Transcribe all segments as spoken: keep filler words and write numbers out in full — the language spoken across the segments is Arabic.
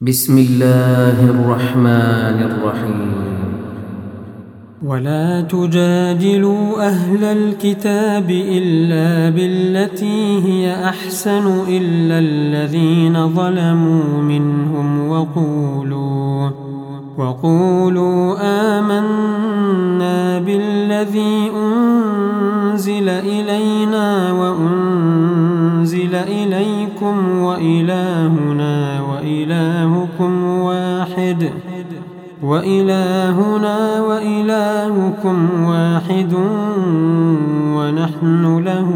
بسم الله الرحمن الرحيم. ولا تجادلوا أهل الكتاب إلا بالتي هي أحسن إلا الذين ظلموا منهم وقولوا وقولوا آمنا بالذي أنزل إلينا وأنزل إليكم وإلهنا وإلهكم واحد وإلهنا وإلهكم واحد ونحن له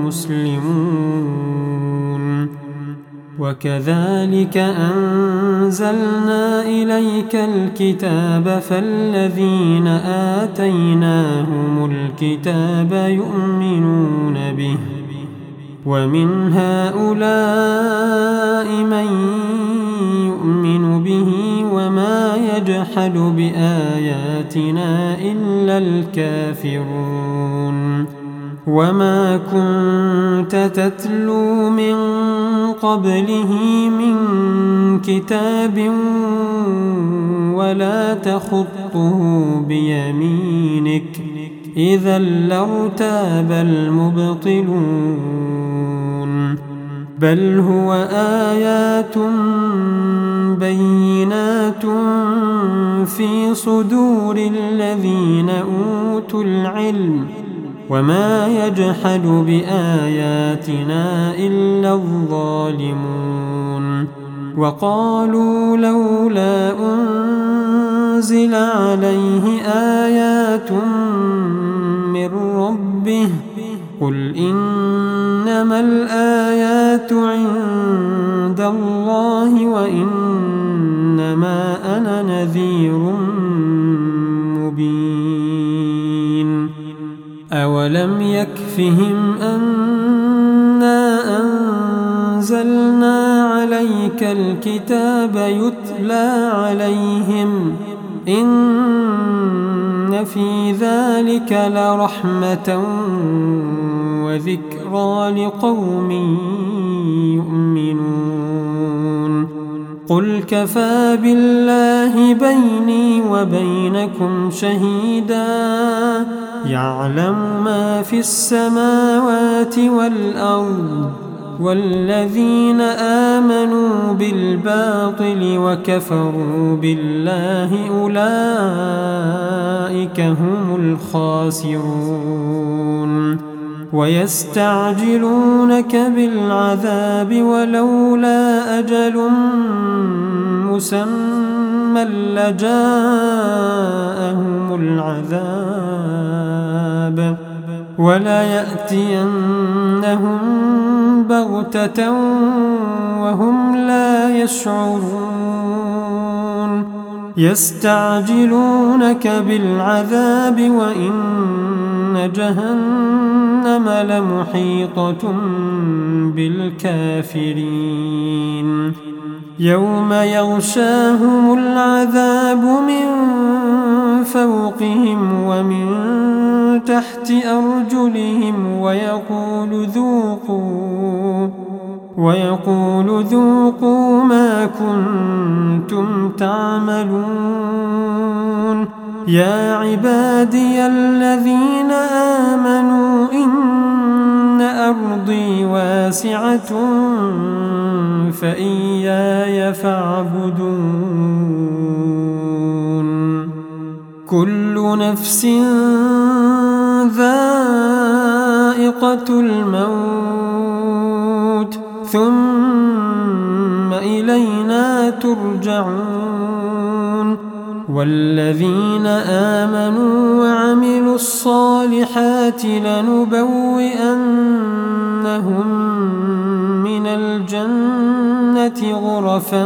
مسلمون. وكذلك أنزلنا إليك الكتاب فالذين آتيناهم الكتاب يؤمنون به ومن هؤلاء من يؤمن به وما يجحد بآياتنا إلا الكافرون. وما كنت تتلو من قبله من كتاب ولا تخطه بيمينك إذا لارتاب المبطلون. بل هو آيات بينات في صدور الذين أوتوا العلم وما يجحد بآياتنا إلا الظالمون. وقالوا لولا أنزل عليه آيات من ربه قل إنما الآيات عند الله وإنما أنا نذير مبين. أولم يكفهم أنا أنزلنا عليك الكتاب يتلى عليهم إن في ذلك لرحمة وذكرى لقوم يؤمنون. قل كفى بالله بيني وبينكم شهيدا يعلم ما في السماوات والأرض والذين آمنوا بالباطل وكفروا بالله أولئك هم الخاسرون. ويستعجلونك بالعذاب ولولا أجل مسمى لجاءهم العذاب وليأتينهم بغتة وهم لا يشعرون. يستعجلونك بالعذاب وإن جهنم لمحيطة بالكافرين. يوم يغشاهم العذاب من فوقهم ومن تحت أرجلهم ويقول ذوقوا ويقول ذوقوا ما كنتم تعملون. يا عبادي الذين آمنوا إن أرضي واسعة فإياي فاعبدون. كل نفس ذائقة الموت ثم إلينا ترجعون. والذين آمنوا وعملوا الصالحات لنبوئنهم من الجنة غرفا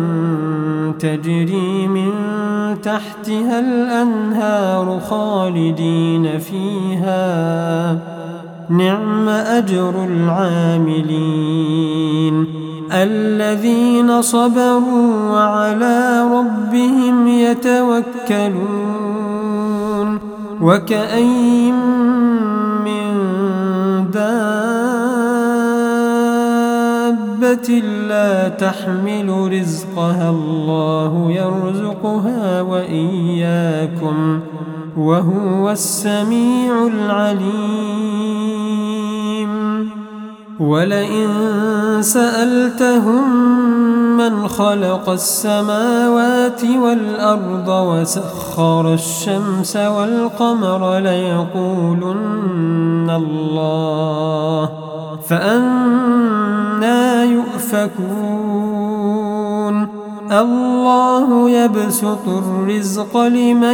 تجري من تحتها الأنهار خالدين فيها نعم أجر العاملين. الذين صبروا وعلى ربهم يتوكلون. وكأين من دابة دابة لا تحمل رزقها الله يرزقها وإياكم وهو السميع العليم. ولئن سألتهم من خلق السماوات والأرض وسخر الشمس والقمر ليقولن الله فأنى يؤفكون. الله يبسط الرزق لمن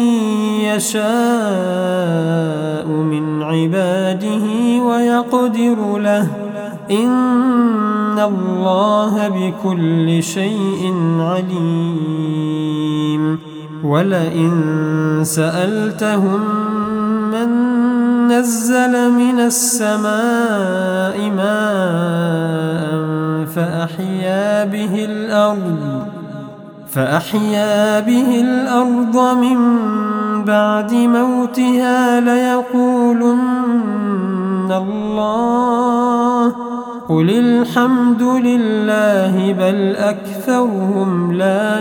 يشاء من عباده ويقدر له إن الله بكل شيء عليم. ولئن سألتهم من نزل من السماء ماء فأحيا به الأرض فأحيا به الأرض من بعد موتها ليقولن الله قل الحمد لله بل أكثرهم لا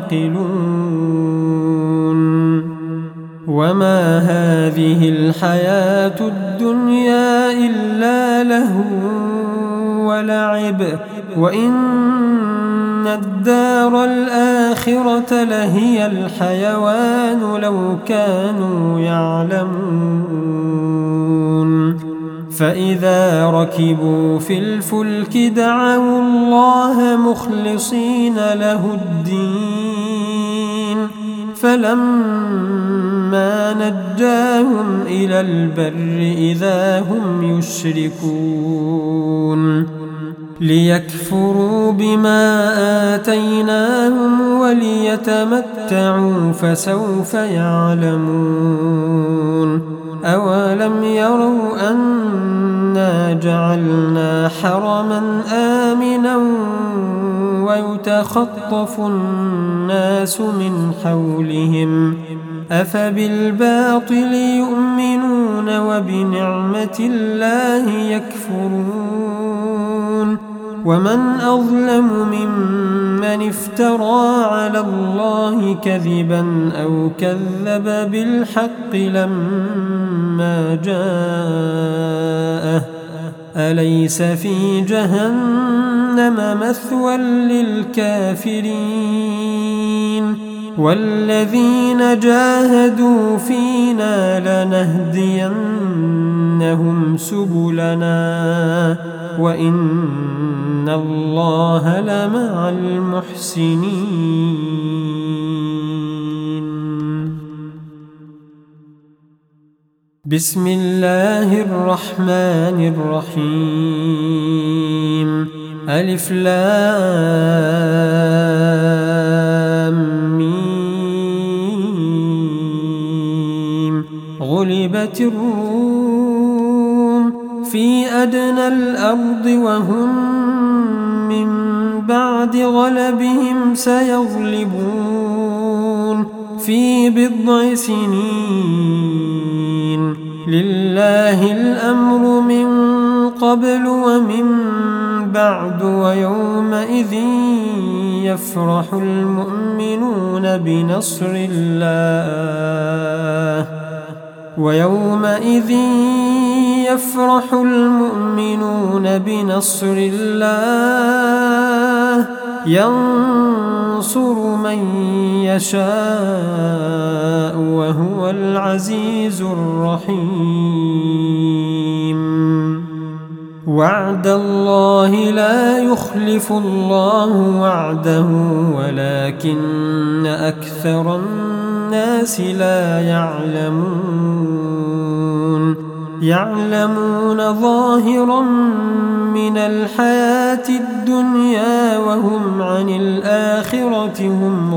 يعقلون. وما هذه الحياة الدنيا إلا لهو ولعب وإن الدار الآخرة لهي الحيوان لو كانوا يعلمون. فإذا ركبوا في الفلك دعوا الله مخلصين له الدين فلما نجاهم إلى البر إذا هم يشركون. ليكفروا بما آتيناهم وليتمتعوا فسوف يعلمون. أولم يروا أنا جعلنا حرما آمنا ويتخطف الناس من حولهم أفبالباطل يؤمنون وبنعمة الله يكفرون. ومن أظلم ممن افترى على الله كذبا أو كذب بالحق لما جاءه أليس في جهنم مثوى للكافرين. والذين جاهدوا فينا لنهدينهم سبلنا وإن الله لمع المحسنين. بسم الله الرحمن الرحيم. ألف لام ميم. غلبت الروم في أدنى الأرض وهم من بعد غلبهم سيغلبون في بضع سنين. لله الأمر من قبل ومن بعد ويومئذ يفرح المؤمنون بنصر الله ويومئذ يفرح المؤمنون بنصر الله ينصر من يشاء وهو العزيز الرحيم. وعد الله لا يخلف الله وعده ولكن أكثر الناس لا يعلمون. يعلمون ظاهرا من الحياة الدنيا وهم عن الآخرة هم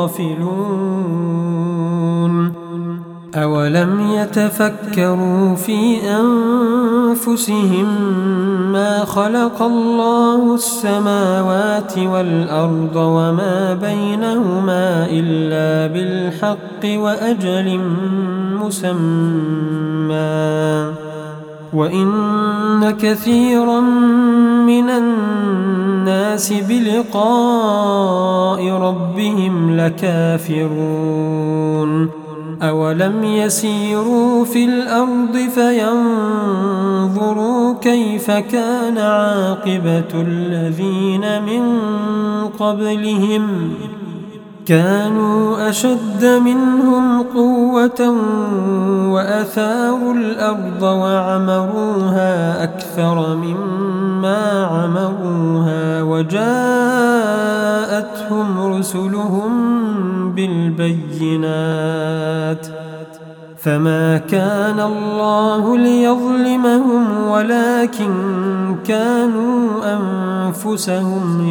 غافلون. أولم يتفكروا في أنفسهم ما خلق الله السماوات والأرض وما بينهما إلا بالحق وأجل مسمى وإن كثيرا من الناس بلقاء ربهم لكافرون أولم يسيروا في الأرض فينظروا كيف كان عاقبة الذين من قبلهم كانوا أشد منهم قوة وأثاروا الأرض وعمروها أكثر مما عمروها وجاءتهم رسلهم بالبينات فما كان الله ليظلمهم ولكن كانوا أنفسهم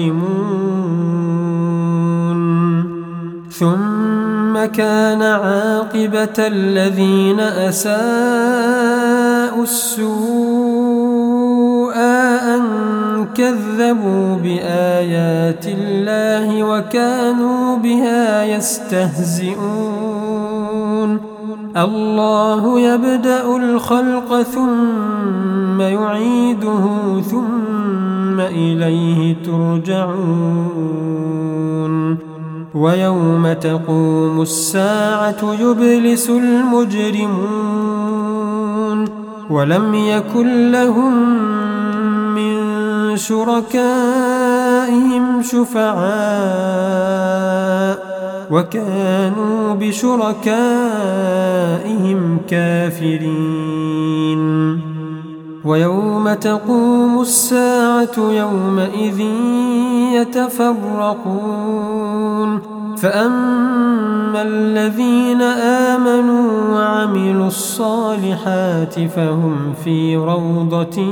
يظلمون ثم كان عاقبة الذين أساءوا السوء أن كذبوا بآيات الله وكانوا بها يستهزئون الله يبدأ الخلق ثم يعيده ثم إليه ترجعون ويوم تقوم الساعة يبلس المجرمون ولم يكن لهم من شركائهم شفعاء وكانوا بشركائهم كافرين ويوم تقوم الساعة يومئذ يتفرقون فأما الذين آمنوا وعملوا الصالحات فهم في روضة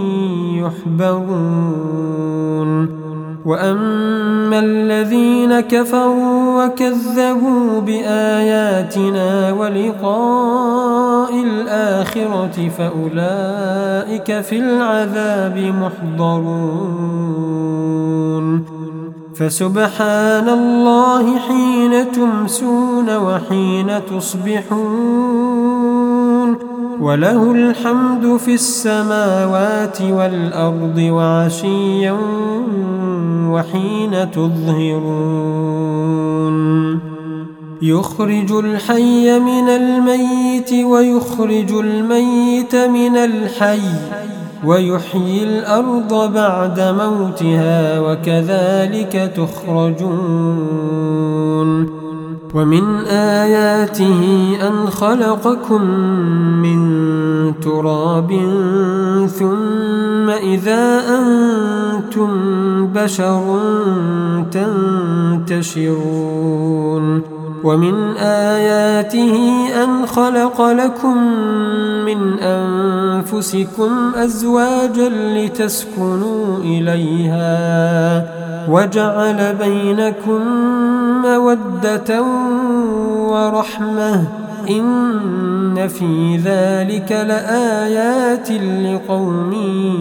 يحبرون وأما الذين كفروا وكذبوا بآياتنا ولقاء الآخرة فأولئك في العذاب محضرون فسبحان الله حين تمسون وحين تصبحون وله الحمد في السماوات والأرض وعشيا وحين تظهرون يخرج الحي من الميت ويخرج الميت من الحي ويحيي الأرض بعد موتها وكذلك تخرجون ومن آياته أن خلقكم من تراب ثم إذا أنتم بشر تنتشرون ومن آياته أن خلق لكم من أنفسكم أزواجا لتسكنوا إليها وجعل بينكم مودة ورحمة إن في ذلك لآيات لقوم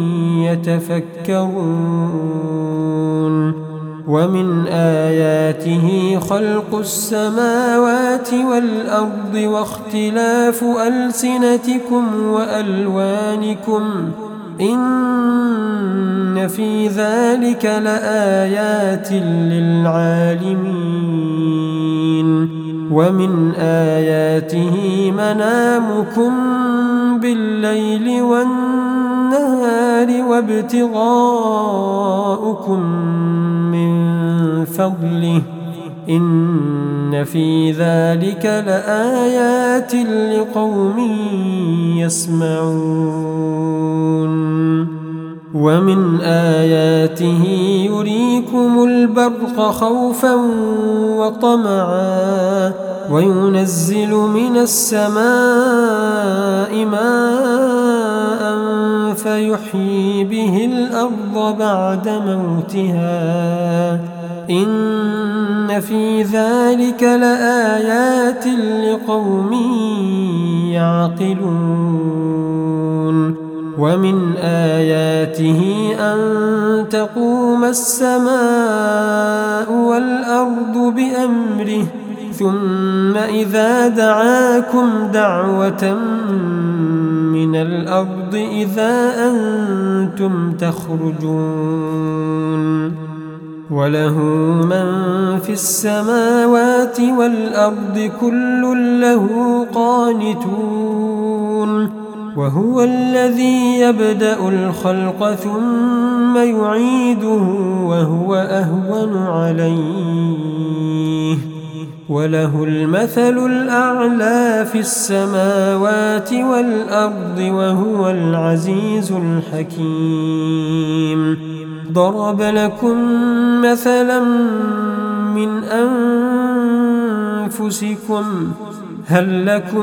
يتفكرون ومن آياته خلق السماوات والأرض واختلاف ألسنتكم وألوانكم إن في ذلك لآيات للعالمين ومن آياته منامكم بالليل والنهار وابتغاؤكم من فضله إن في ذلك لآيات لقوم يسمعون ومن آياته يريكم البرق خوفا وطمعا وينزل من السماء ماء فيحيي به الأرض بعد موتها إن في ذلك لآيات لقوم يعقلون ومن آياته أن تقوم السماء والأرض بأمره ثم إذا دعاكم دعوة من من الأرض إذا أنتم تخرجون وله من في السماوات والأرض كل له قانتون وهو الذي يبدأ الخلق ثم يعيده وهو أهون عليه وله المثل الأعلى في السماوات والأرض وهو العزيز الحكيم ضرب لكم مثلا من أنفسكم هل لكم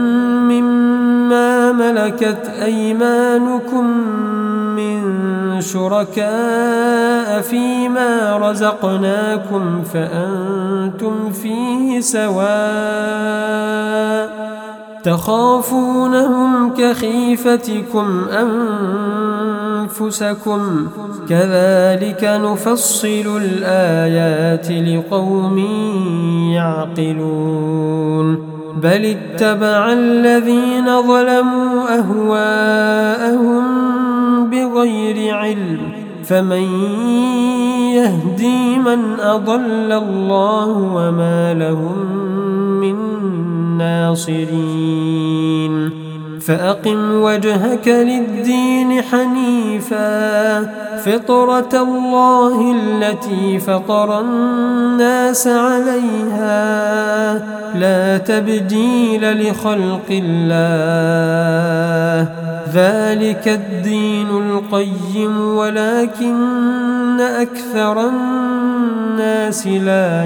مما ملكت أيمانكم من شركاء فيما رزقناكم فأنتم فيه سواء تخافونهم كخيفتكم أنفسكم كذلك نفصل الآيات لقوم يعقلون بل اتبع الذين ظلموا أهواءهم بغير علم فمن يهدي من أضل الله وما لهم من ناصرين فأقم وجهك للدين حنيفا فطرة الله التي فطر الناس عليها لا تبديل لخلق الله ذلك الدين القيم ولكن أكثر الناس لا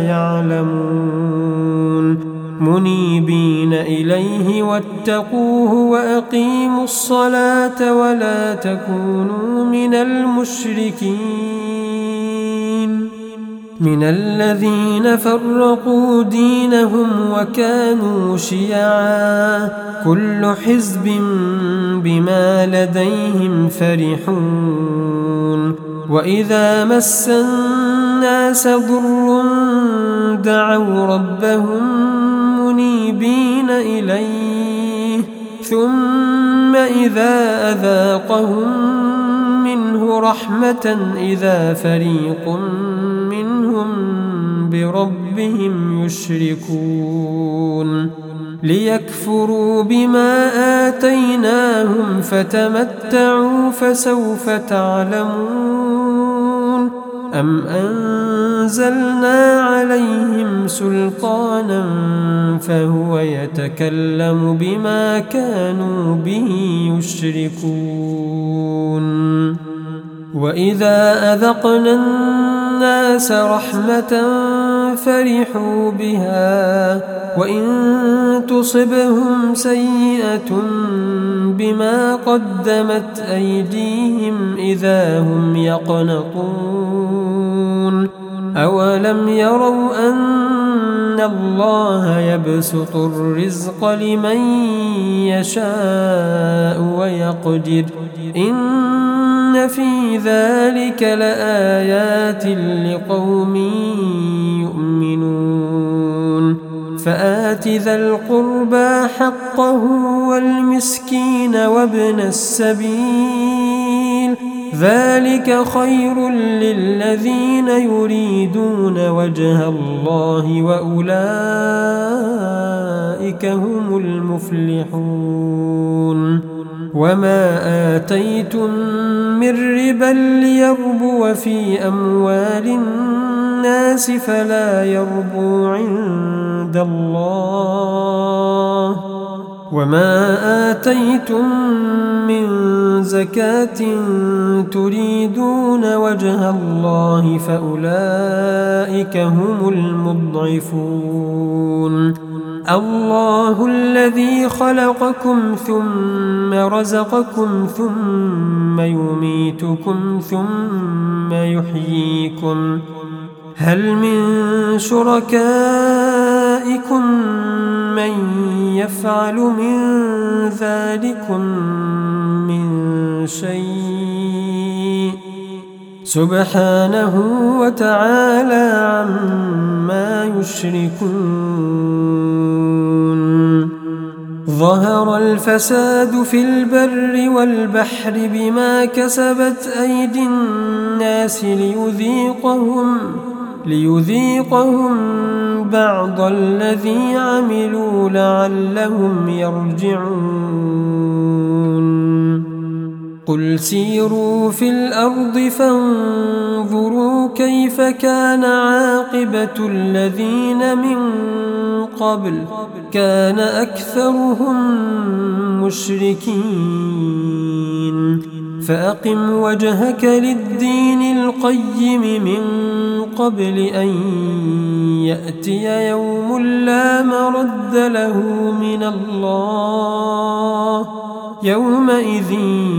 يعلمون منيبين إليه واتقوه وأقيموا الصلاة ولا تكونوا من المشركين من الذين فرقوا دينهم وكانوا شيعا كل حزب بما لديهم فرحون وإذا مس الناس ضر دعوا ربهم منيبين إليه ثم إذا أذاقهم منه رحمة إذا فريق منهم بربهم يشركون ليكفروا بما آتيناهم فتمتعوا فسوف تعلمون أم أنزلنا عليهم سلطانا فهو يتكلم بما كانوا به يشركون وإذا أذقنا الناس رحمة فرحوا بها وإن تصبهم سيئة بما قدمت أيديهم إذا هم يقنطون أولم يروا أن الله يبسط الرزق لمن يشاء ويقدر إن في ذلك لآيات لقوم يؤمنون فآت ذا القربى حقه والمسكين وابن السبيل ذلك خير للذين يريدون وجه الله وأولئك هم المفلحون وما آتيتم من ربا ليربو في أموال الناس فلا يربو عند الله وما آتيتم من زكاة تريدون وجه الله فأولئك هم المضعفون الله الذي خلقكم ثم رزقكم ثم يميتكم ثم يحييكم هل من شركائكم من يفعل من ذلكم من شيء سبحانه وتعالى عما يشركون ظهر الفساد في البر والبحر بما كسبت أيدي الناس ليذيقهم, ليذيقهم بعض الذي عملوا لعلهم يرجعون. قل سيروا في الأرض فانظروا كيف كان عاقبة الذين من قبل كان أكثرهم مشركين. فأقم وجهك للدين القيم من قبل أن يأتي يوم لا مرد له من الله يومئذ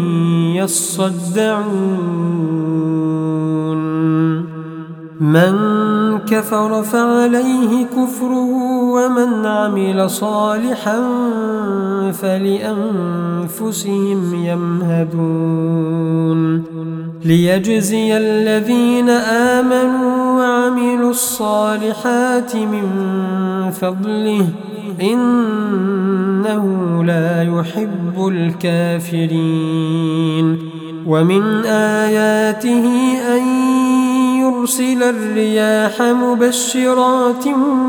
يصدعون. من كفر فعليه كفره ومن عمل صالحا فلأنفسهم يمهدون. ليجزي الذين آمنوا وعملوا الصالحات من فضله إنه لا يحب الكافرين. ومن آياته أن يرسل الرياح مبشرات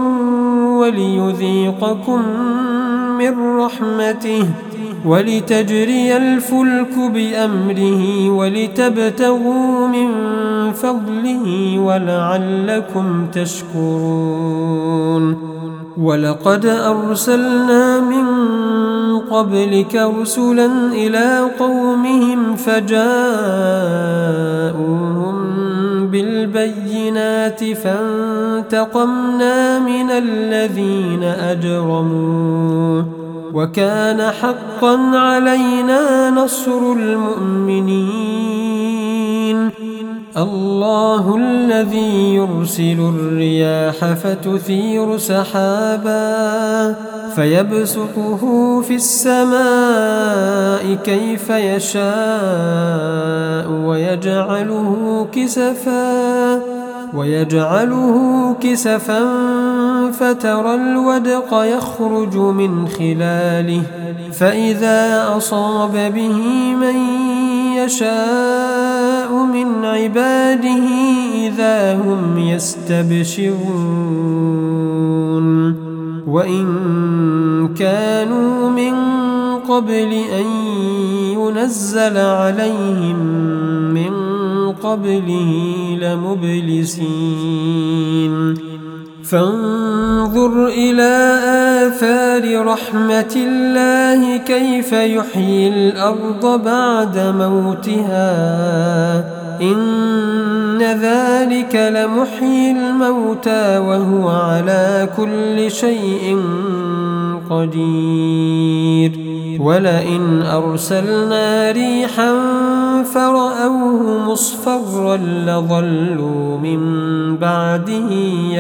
وليذيقكم من رحمته ولتجري الفلك بأمره ولتبتغوا من فضله ولعلكم تشكرون. ولقد أرسلنا من قبلك رسلا إلى قومهم فجاءوهم بالبينات فانتقمنا من الذين أجرموا وكان حقا علينا نصر المؤمنين. الله الذي يرسل الرياح فتثير سحابا فيبسطه في السماء كيف يشاء ويجعله كسفا ويجعله كسفا فترى الودق يخرج من خلاله فإذا أصاب به من يشاء من عباده إذا هم يستبشرون. وإن كانوا من قبل أن ينزل عليهم من قبله لمبلسين. فانظر إلى آثار رحمة الله كيف يحيي الأرض بعد موتها إن ذلك لمحيي الموتى وهو على كل شيء قدير. ولئن أرسلنا ريحا فرأوه مصفرا لظلوا من بعده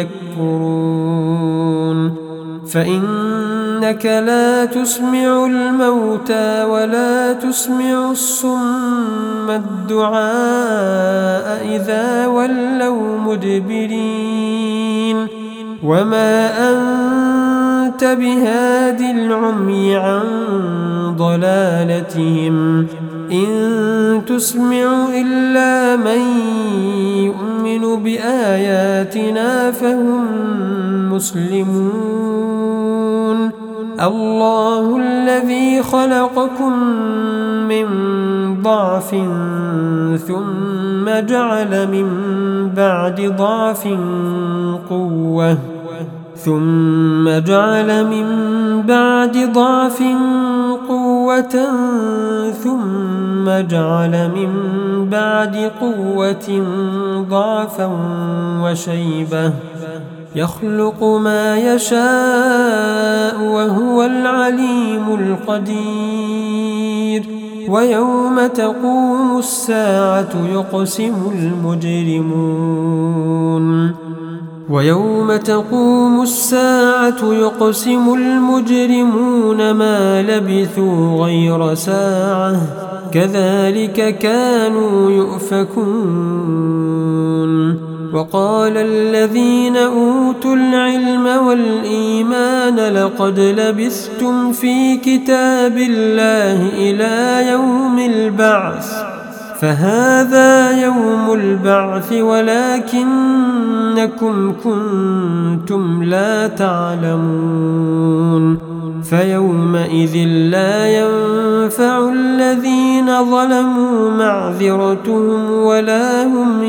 يكفرون. فإنك لا تسمع الموتى ولا تسمع الصم الدعاء إذا ولوا مدبرين. وما أنت بهاد العمي عن ضلالتهم إن تسمع إلا من يؤمن بآياتنا فهم مسلمون. الله الذي خلقكم من ضعف ثم جعل من بعد ضعف قوة ثم جعل من بعد ضعف قوة ثم جعل من بعد قوة ضعفا وشيبة يخلق ما يشاء وهو العليم القدير. ويوم تقوم الساعة يقسم المجرمون ويوم تقوم الساعة يقسم المجرمون ما لبثوا غير ساعة كذلك كانوا يؤفكون. وقال الذين أوتوا العلم والإيمان لقد لبثتم في كتاب الله إلى يوم البعث فهذا يوم البعث ولكنكم كنتم لا تعلمون فيومئذ لا ينفع الذين ظلموا معذرتهم ولا هم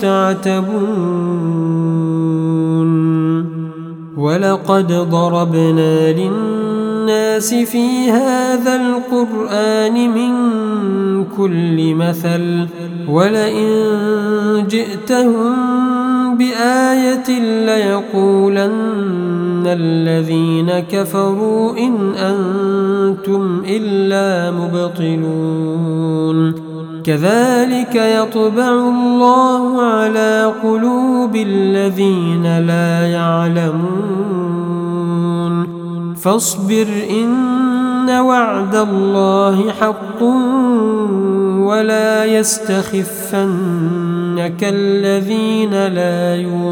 يستعتبون ولقد ضربنا للناس في هذا القرآن من كل مثل ولئن جئتهم بآية ليقولن الذين كفروا إن أنتم إلا مبطلون كذلك يطبع الله على قلوب الذين لا يعلمون فاصبر إن وعد الله حق ولا يستخفنك الذين لا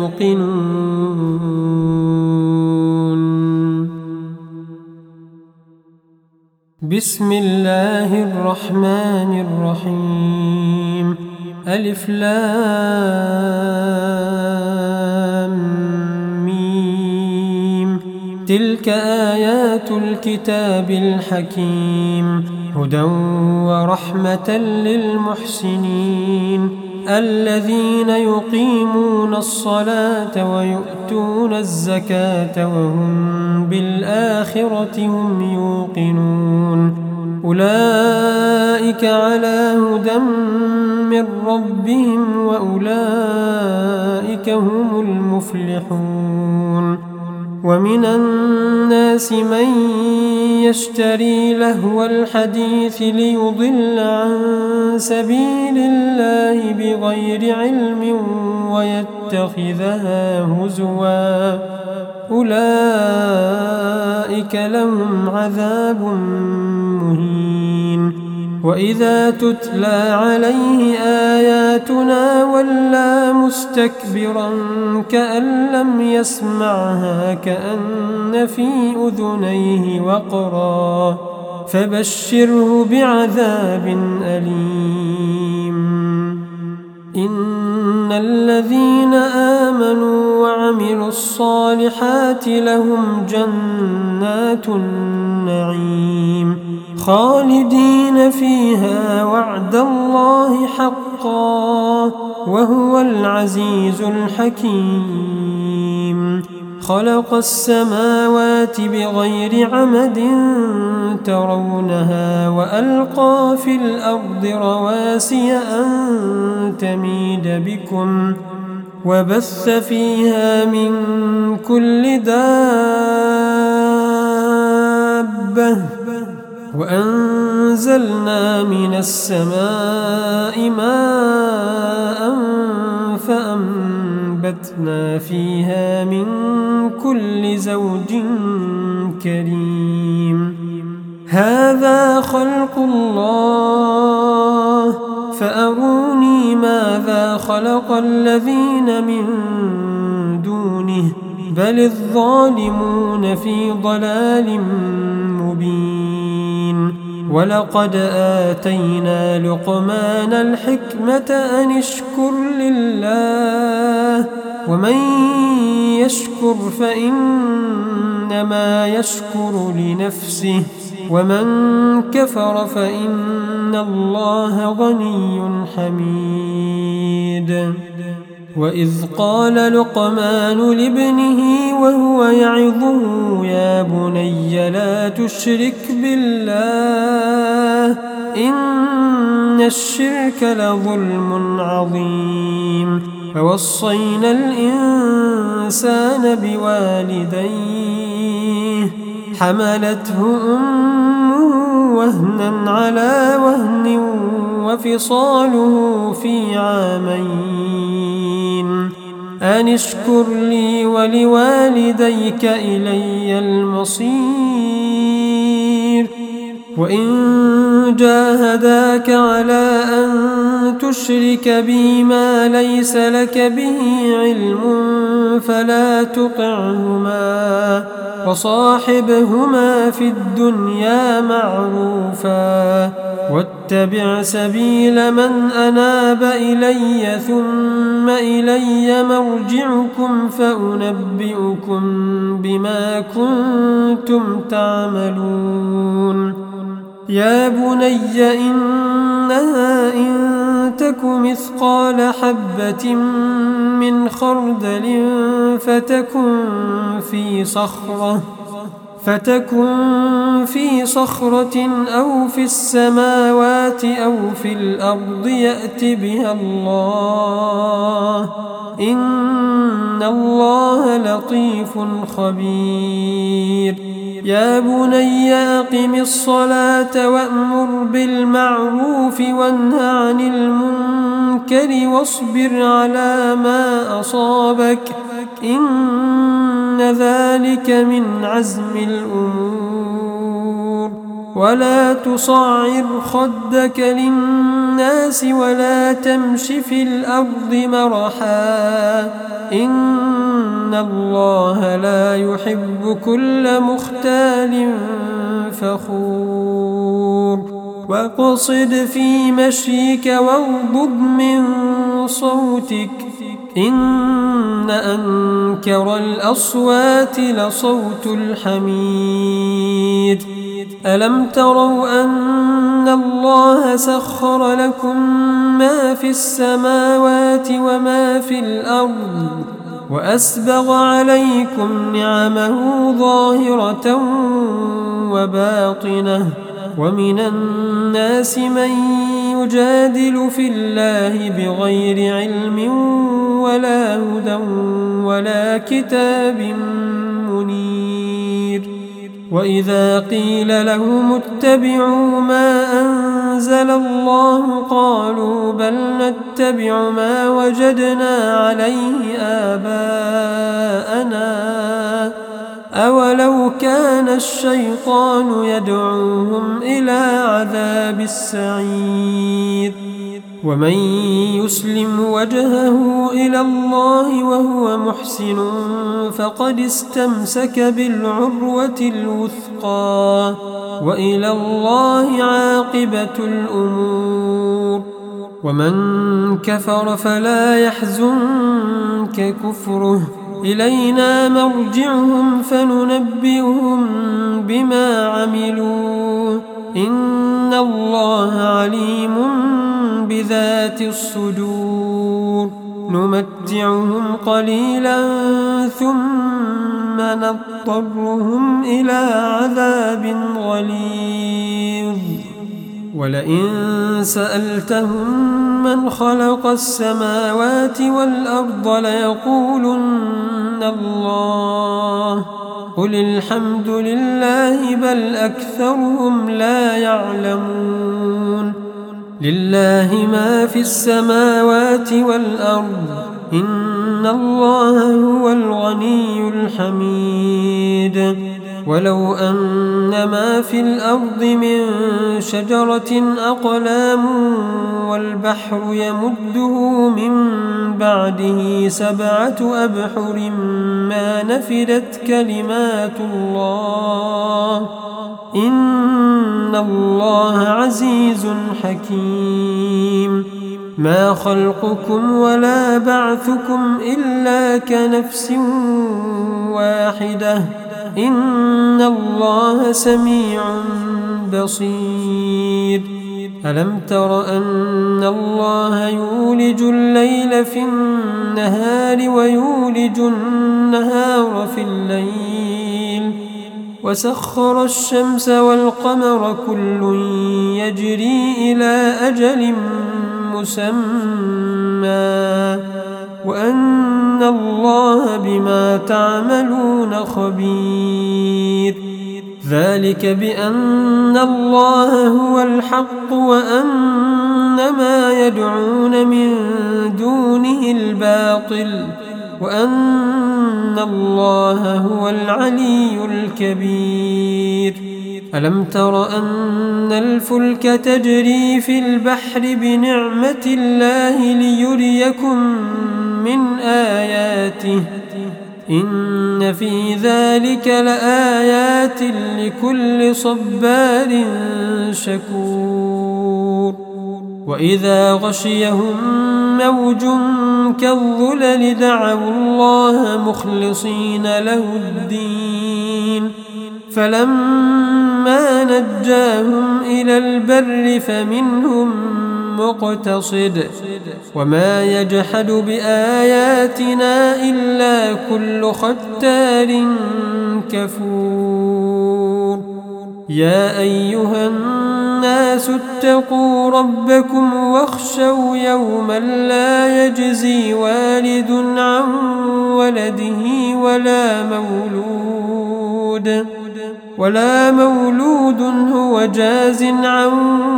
يوقنون. بسم الله الرحمن الرحيم. ألف لام ميم. تلك آيات الكتاب الحكيم هدى ورحمة للمحسنين الذين يقيمون الصلاة ويؤتون الزكاة وهم بالآخرة هم يوقنون أولئك على هدى من ربهم وأولئك هم المفلحون. ومن الناس من يشتري لهو الحديث ليضل عن سبيل الله بغير علم ويتخذها هزوا أولئك لهم عذاب مهين. وإذا تتلى عليه آياتنا ولى مستكبرا كأن لم يسمعها كأن في أذنيه وقرا فبشره بعذاب أليم. إن الذين آمنوا وعملوا الصالحات لهم جنات النعيم خالدين فيها وعد الله حقا وهو العزيز الحكيم. خلق السماوات بغير عمد ترونها وألقى في الأرض رواسي أن تميد بكم وبث فيها من كل دابة وأنزلنا من السماء ماء فأنبتنا فيها من كل زوج كريم. هذا خلق الله فأروني ماذا خلق الذين من دونه بل الظالمون في ضلال مبين. ولقد آتينا لقمان الحكمة أن اشكر لله ومن يشكر فإنما يشكر لنفسه ومن كفر فإن الله غني حميد. وإذ قال لقمان لابنه وهو يعظه يا بني لا تشرك بالله إن الشرك لظلم عظيم. فوصينا الإنسان بوالديه حملته أمه وهنا على وهن وفصاله في عامين أن اشكر لي ولوالديك إلي المصير. وإن جاهداك على أن تشرك بي ما ليس لك به علم فلا تطعهما وصاحبهما في الدنيا معروفا واتبع سبيل من أناب إلي ثم إلي مرجعكم فأنبئكم بما كنتم تعملون يا بني إنها إن تك مثقال حبة من خردل فتكن في صخرة فتكن في صخرة أو في السماوات أو في الأرض يأت بها الله إن الله لطيف خبير يا بني أقم الصلاة وأمر بالمعروف وانه عن المنكر واصبر على ما أصابك إن ذلك من عزم الأمور ولا تصعر خدك للناس ولا تمش في الأرض مرحا إن الله لا يحب كل مختال فخور واقصد في مشيك واغضض من صوتك إن أنكر الأصوات لصوت الحمير ألم تروا أن الله سخر لكم ما في السماوات وما في الأرض وأسبغ عليكم نعمه ظاهرة وباطنة ومن الناس من يجادل في الله بغير علم ولا هدى ولا كتاب منير وإذا قيل لهم اتبعوا ما أنزل الله قالوا بل نتبع ما وجدنا عليه آباءنا أولو كان الشيطان يدعوهم إلى عذاب السعير ومن يسلم وجهه إلى الله وهو محسن فقد استمسك بالعروة الوثقى وإلى الله عاقبة الأمور ومن كفر فلا يحزنك كفره إلينا مرجعهم فننبئهم بما عملوا إن الله عليم بذات الصدور نمتعهم قليلا ثم نضطرهم إلى عذاب غليظ ولئن سألتهم من خلق السماوات والأرض ليقولن الله قل الحمد لله بل أكثرهم لا يعلمون لله ما في السماوات والأرض إن الله هو الغني الحميد ولو أن ما في الأرض من شجرة أقلام والبحر يمده من بعده سبعة أبحر ما نفدت كلمات الله إن الله عزيز حكيم ما خلقكم ولا بعثكم إلا كنفس واحدة إن الله سميع بصير ألم تر أن الله يولج الليل في النهار ويولج النهار في الليل وسخر الشمس والقمر كل يجري إلى أجل مسمى وأن الله بما تعملون خبير ذلك بأن الله هو الحق وأن ما يدعون من دونه الباطل وأن الله هو العلي الكبير ألم تر أن الفلك تجري في البحر بنعمة الله ليريكم من آياته إن في ذلك لآيات لكل صبار شكور وإذا غشيهم موج كالظلل دعوا الله مخلصين له الدين فلما نجاهم إلى البر فمنهم مقتصد وما يجحد بآياتنا إلا كل ختار كفور يا أيها الناس اتقوا ربكم واخشوا يوما لا يجزي والد عن ولده ولا مولود ولا مولود هو جاز عن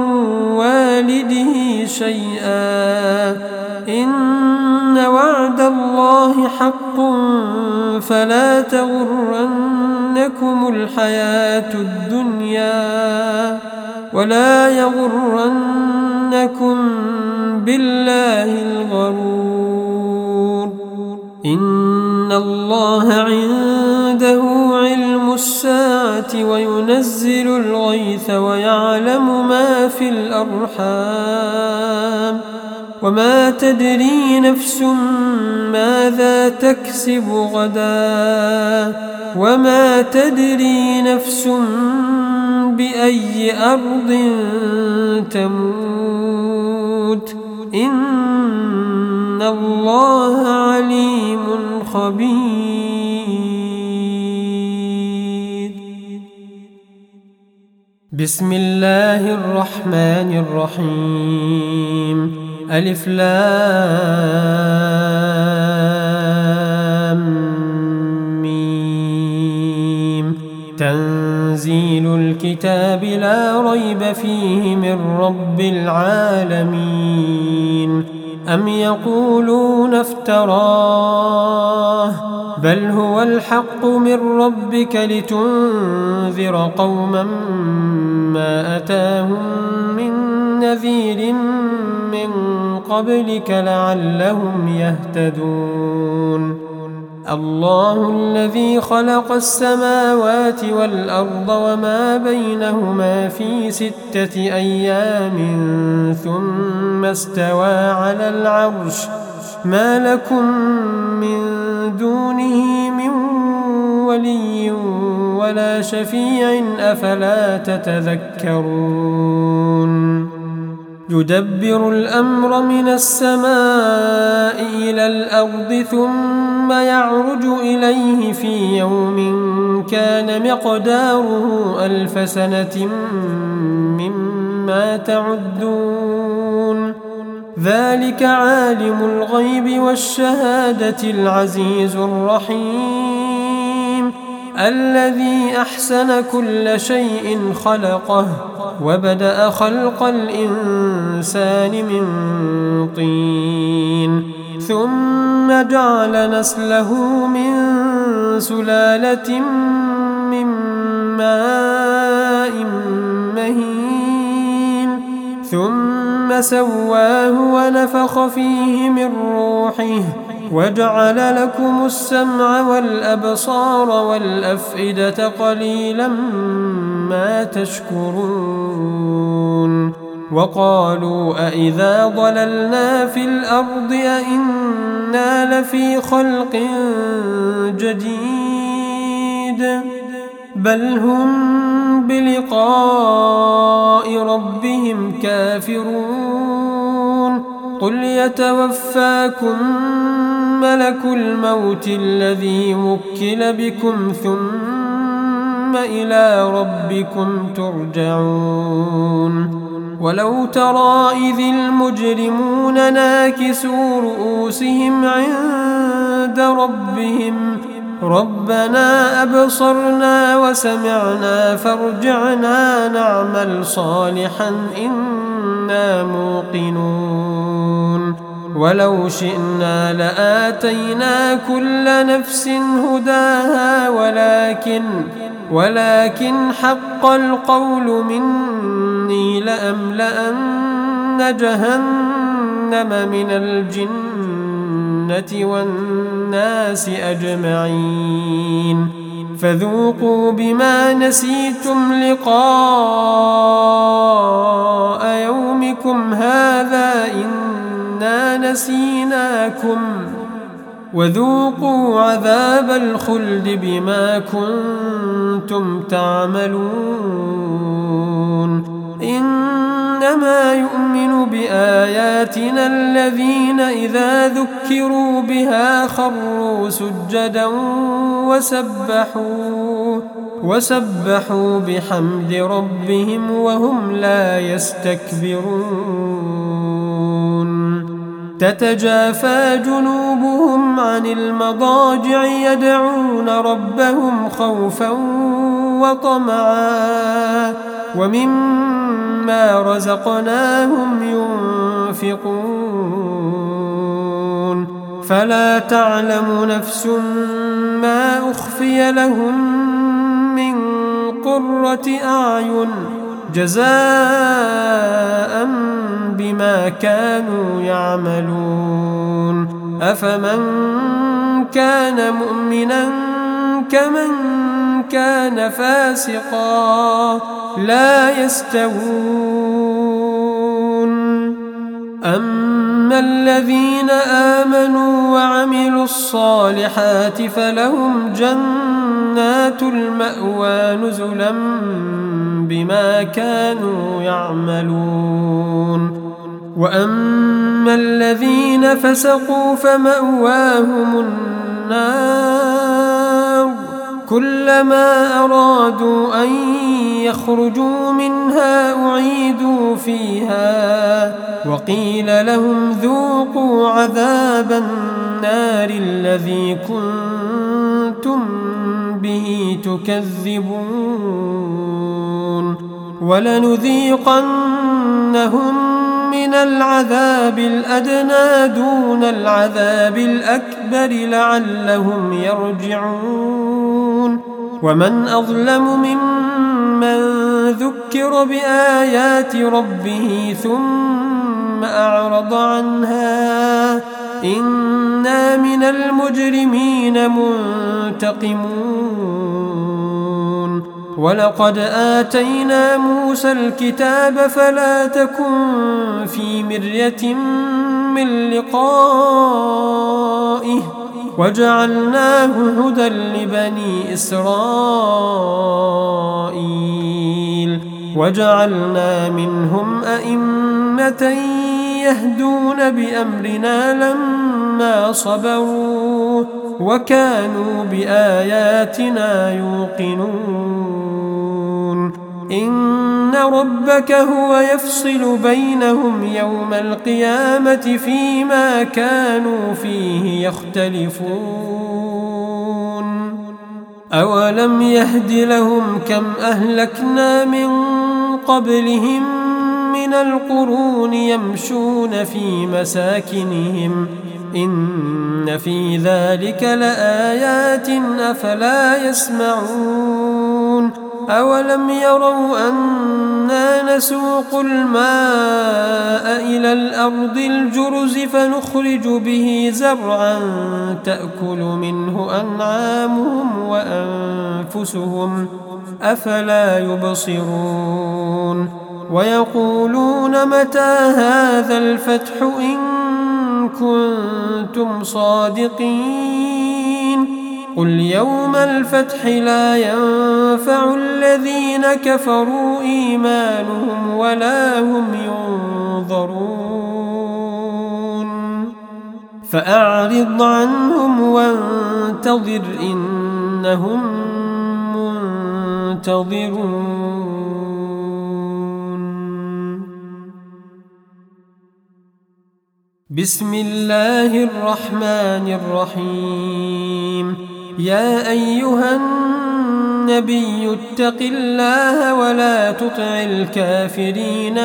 والده شيئا إن وعد الله حق فلا تغرنكم الحياة الدنيا ولا يغرنكم بالله الغرور إن الله عنده علم الساعة وينزل الغيث ويعلم ما في الأرحام وما تدري نفس ماذا تكسب غدا وما تدري نفس بأي أرض تموت إن الله عليم خبير بسم الله الرحمن الرحيم ألف لام ميم تنزيل الكتاب لا ريب فيه من رب العالمين أم يقولون افتراه بل هو الحق من ربك لتنذر قوما ما أتاهم من نذير من قبلك لعلهم يهتدون الله الذي خلق السماوات والأرض وما بينهما في ستة أيام ثم استوى على العرش ما لكم من دونه من ولي ولا شفيع أفلا تتذكرون يدبر الأمر من السماء إلى الأرض ثم يعرج إليه في يوم كان مقداره ألف سنة مما تعدون ذلك عالم الغيب والشهادة العزيز الرحيم الذي أحسن كل شيء خلقه وبدأ خلق الإنسان من طين ثم جعل نسله من سلالة من ماء مهين ثم سواه ونفخ فيه من روحه وجعل لكم السمع والأبصار والأفئدة قليلا ما تشكرون وقالوا أإذا ضللنا في الأرض أإنا لفي خلق جديد بل هم بلقاء ربهم كافرون قل يتوفاكم ملك الموت الذي وكل بكم ثم إلى ربكم ترجعون ولو ترى إذ المجرمون ناكسوا رؤوسهم عند ربهم ربنا أبصرنا وسمعنا فارجعنا نعمل صالحا إنا موقنون ولو شئنا لآتينا كل نفس هداها ولكن ولكن حق القول مني لأملأن جهنم من الجنة والناس أجمعين فذوقوا بما نسيتم لقاء يومكم هذا إنا نسيناكم وذوقوا عذاب الخلد بما كنتم تعملون إنما يؤمن بآياتنا الذين إذا ذكروا بها خروا سجدا وسبحوا وسبحوا بحمد ربهم وهم لا يستكبرون تتجافى جنوبهم عن المضاجع يدعون ربهم خوفا وطمعا ومما رزقناهم ينفقون فلا تعلم نفس ما أخفي لهم من قرة أعين جزاء بما كانوا يعملون أفمن كان مؤمنا كمن كان فاسقا لا يستوون أما الذين آمنوا وعملوا الصالحات فلهم جنات المأوى نزلا بما كانوا يعملون وأما الذين فسقوا فمأواهم النار كلما أرادوا أن يخرجوا منها أعيدوا فيها وقيل لهم ذوقوا عذاب النار الذي كنتم به تكذبون ولنذيقنهم من العذاب الأدنى دون العذاب الأكبر لعلهم يرجعون ومن أظلم ممن ذكر بآيات ربه ثم أعرض عنها إنا من المجرمين منتقمون ولقد آتينا موسى الكتاب فلا تكن في مرية من لقائه وجعلناه هدى لبني إسرائيل وجعلنا منهم أئمة يهدون بأمرنا لما صبروا وكانوا بآياتنا يوقنون إن ربك هو يفصل بينهم يوم القيامة فيما كانوا فيه يختلفون أولم يهد لهم كم أهلكنا من قبلهم من القرون يمشون في مساكنهم إن في ذلك لآيات أفلا يسمعون أولم يروا أنا نسوق الماء إلى الأرض الجرز فنخرج به زرعا تأكل منه أنعامهم وأنفسهم أفلا يبصرون ويقولون متى هذا الفتح إن كنتم صادقين قل يوم الفتح لا ينفع الذين كفروا إيمانهم ولا هم ينظرون فأعرض عنهم وانتظر إنهم منتظرون. بسم الله الرحمن الرحيم يا أيها النبي اتق الله ولا تطع الكافرين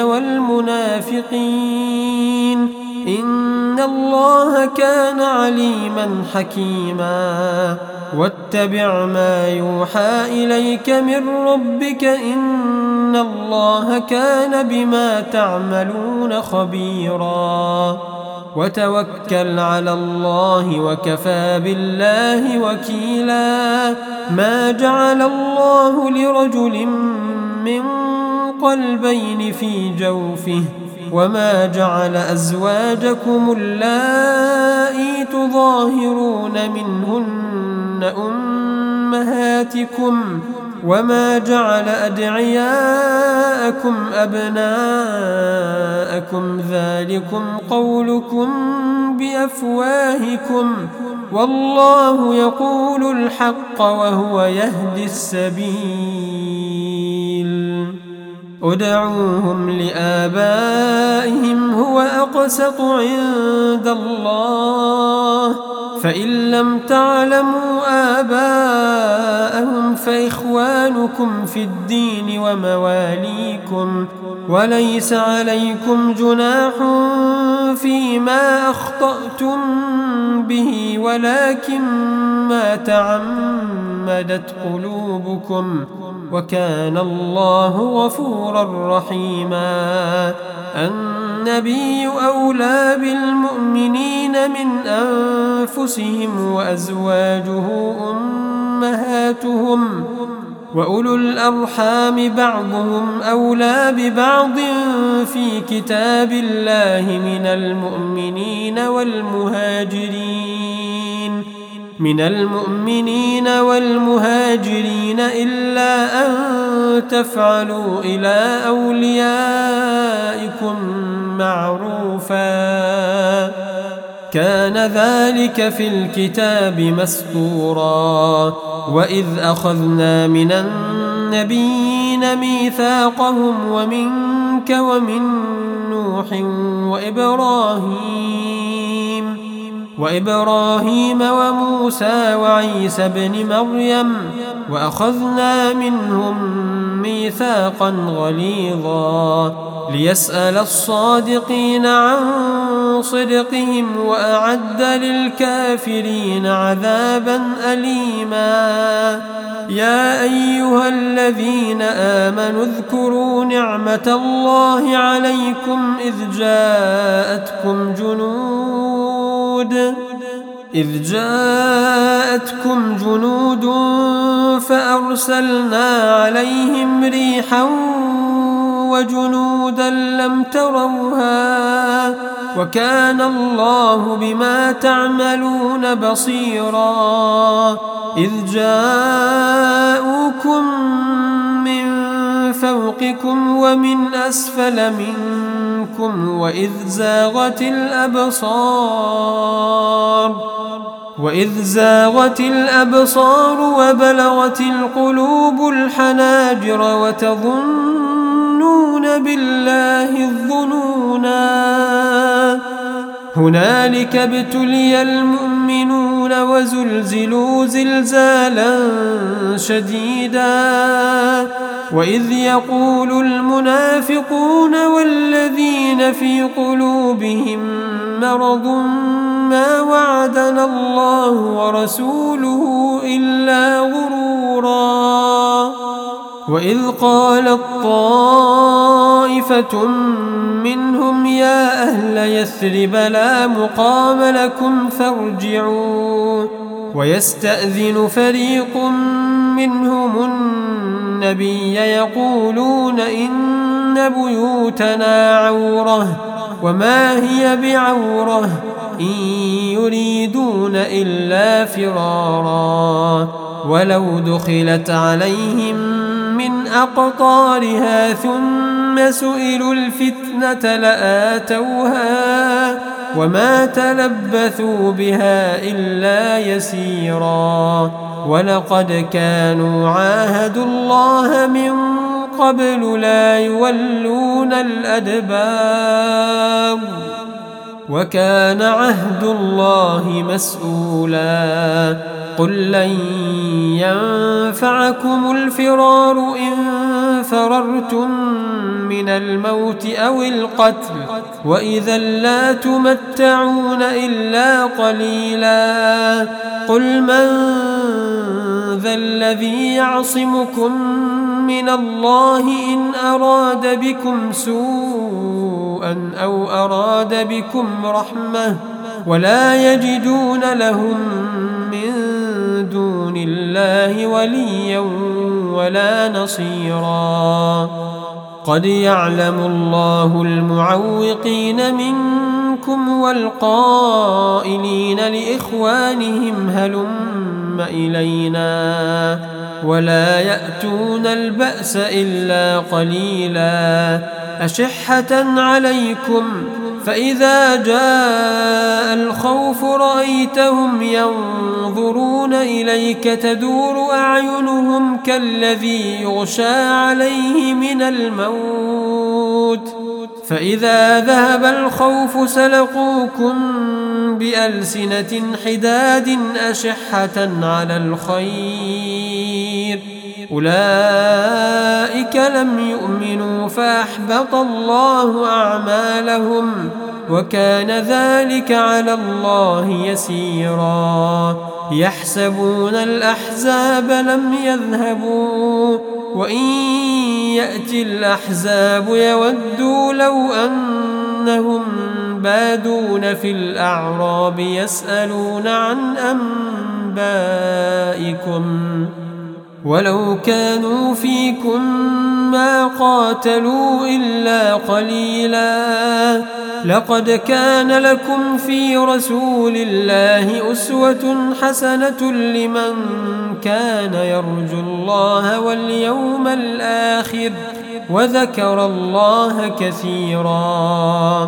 والمنافقين إن الله كان عليما حكيما واتبع ما يوحى إليك من ربك إن الله كان بما تعملون خبيرا وتوكل على الله وكفى بالله وكيلا ما جعل الله لرجل من قلبين في جوفه وما جعل أزواجكم اللائي تظاهرون منهن أمهاتكم وما جعل أدعياءكم أبناءكم ذلكم قولكم بأفواهكم والله يقول الحق وهو يهدي السبيل ادعوهم لآبائهم هو أقسط عند الله فإن لم تعلموا آباءهم فإخوانكم في الدين ومواليكم وليس عليكم جناح فيما أخطأتم به ولكن ما تعمدت قلوبكم وكان الله غفورا رحيما النبي أولى بالمؤمنين من أنفسهم وأزواجه أمهاتهم وأولو الأرحام بعضهم أولى ببعض في كتاب الله من المؤمنين والمهاجرين من المؤمنين والمهاجرين إلا أن تفعلوا إلى أوليائكم معروفا كان ذلك في الكتاب مسطورا وإذ أخذنا من النبيين ميثاقهم ومنك ومن نوح وإبراهيم وإبراهيم وموسى وعيسى بن مريم وأخذنا منهم ميثاقا غليظا ليسأل الصادقين عن صدقهم وأعد للكافرين عذابا أليما يا أيها الذين آمنوا اذكروا نعمة الله عليكم إذ جاءتكم جنود إذ جاءتكم جنود فأرسلنا عليهم ريحا وجنودا لم تروها وكان الله بما تعملون بصيرا إذ جاءوكم من فوقكم ومن أسفل منكم وإذ زاغت الأبصار وإذ زاغت الأبصار وبلغت القلوب الحناجر وتظنون بالله الظنونا هنالك ابتلي المؤمنون وزلزلوا زلزالا شديدا وإذ يقول المنافقون والذين في قلوبهم مرض ما وعدنا الله ورسوله إلا غرورا وإذ قالت طائفة منهم يا أهل يثرب لا مقام لكم فارجعوا ويستأذن فريق منهم النبي يقولون إن بيوتنا عورة وما هي بعورة إن يريدون إلا فرارا ولو دخلت عليهم من أقطارها ثم سئلوا الفتنة لآتوها وما تلبثوا بها إلا يسيرا ولقد كانوا عاهدوا الله من قبل لا يولون الأدبار وكان عهد الله مسؤولا قل لن ينفعكم الفرار إن فررتم من الموت أو القتل وإذا لا تمتعون إلا قليلا قل من ذا الذي يعصمكم من الله إن أراد بكم سوءا أو أراد بكم رحمة ولا يجدون لهم من دون الله وليا ولا نصيرا قد يعلم الله المعوقين منكم والقائلين لإخوانهم هلم إلينا ولا يأتون البأس إلا قليلا أشحة عليكم فإذا جاء الخوف رأيتهم ينظرون إليك تدور أعينهم كالذي يغشى عليه من الموت فإذا ذهب الخوف سلقوكم بألسنة حداد أشحة على الخير أولئك لم يؤمنوا فأحبط الله أعمالهم وكان ذلك على الله يسيرا يحسبون الأحزاب لم يذهبوا وإن يأتي الأحزاب يودوا لو أنهم بادون في الأعراب يسألون عن أنبائكم ولو كانوا فيكم ما قاتلوا إلا قليلا لقد كان لكم في رسول الله أسوة حسنة لمن كان يرجو الله واليوم الآخر وذكر الله كثيرا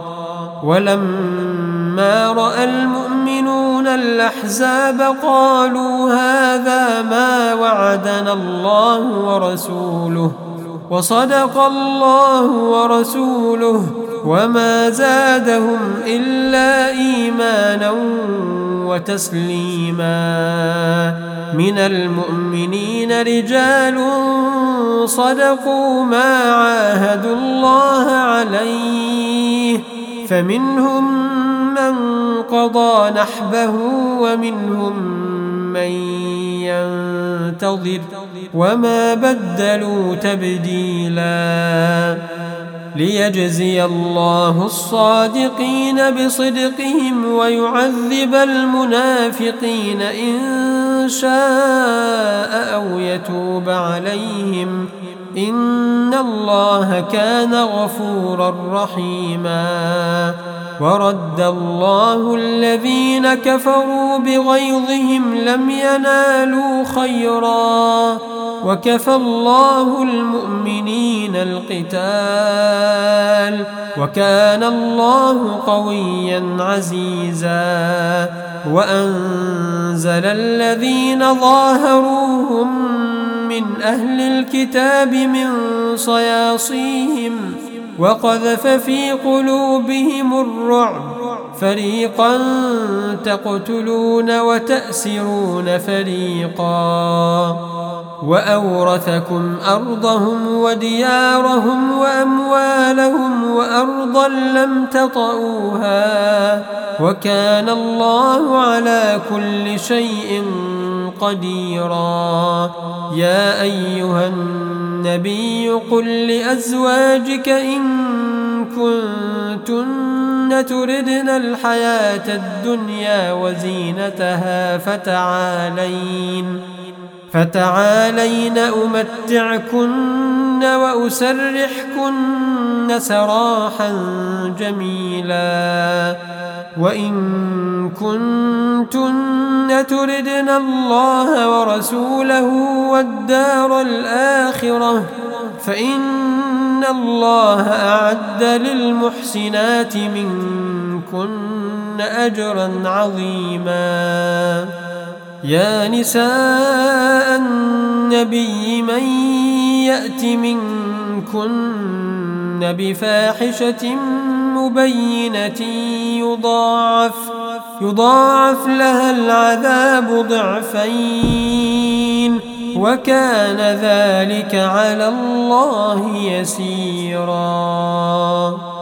ولما رأى المؤمنون الأحزاب قالوا هذا ما وعدنا الله ورسوله وصدق الله ورسوله وما زادهم إلا إيمانا وتسليما من المؤمنين رجال صدقوا ما عاهدوا الله عليه فمنهم من قضى نحبه ومنهم من ينتظر وما بدلوا تبديلا ليجزي الله الصادقين بصدقهم ويعذب المنافقين إن شاء أو يتوب عليهم إن الله كان غفورا رحيما ورد الله الذين كفروا بغيظهم لم ينالوا خيرا وكفى الله المؤمنين القتال وكان الله قويا عزيزا وأنزل الذين ظاهروهم من أهل الكتاب من صياصيهم وقذف في قلوبهم الرعب فريقا تقتلون وتأسرون فريقا وأورثكم أرضهم وديارهم وأموالهم وأرضا لم تطئوها وكان الله على كل شيء قديرا يا أيها النبي قل لأزواجك إن كنتن تردن الحياة الدنيا وزينتها فتعالين فتعالين أمتعكن وأسرحكن سراحا جميلا وإن كنتن تردن الله ورسوله والدار الآخرة فإن الله أعد للمحسنات منكن أجرا عظيما يا نساء النبي من يأت منكن بفاحشة مبينة يضاعف, يضاعف لها العذاب ضعفين وكان ذلك على الله يسيرا.